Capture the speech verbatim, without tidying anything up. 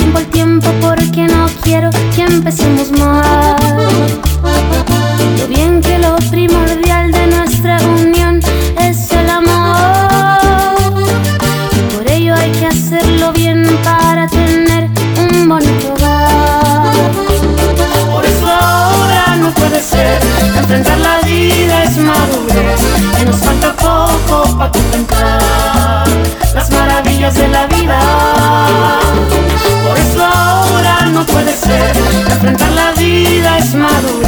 tiempo al tiempo porque no quiero que empecemos mal. Lo bien que lo primordial de nuestra unión es el amor, y por ello hay que hacerlo bien para tener un bonito hogar. Por eso ahora no puede ser, enfrentar la vida es madurez, y nos falta poco para contemplar las maravillas de la vida. Por eso ahora no puede ser, enfrentar la vida es madurez,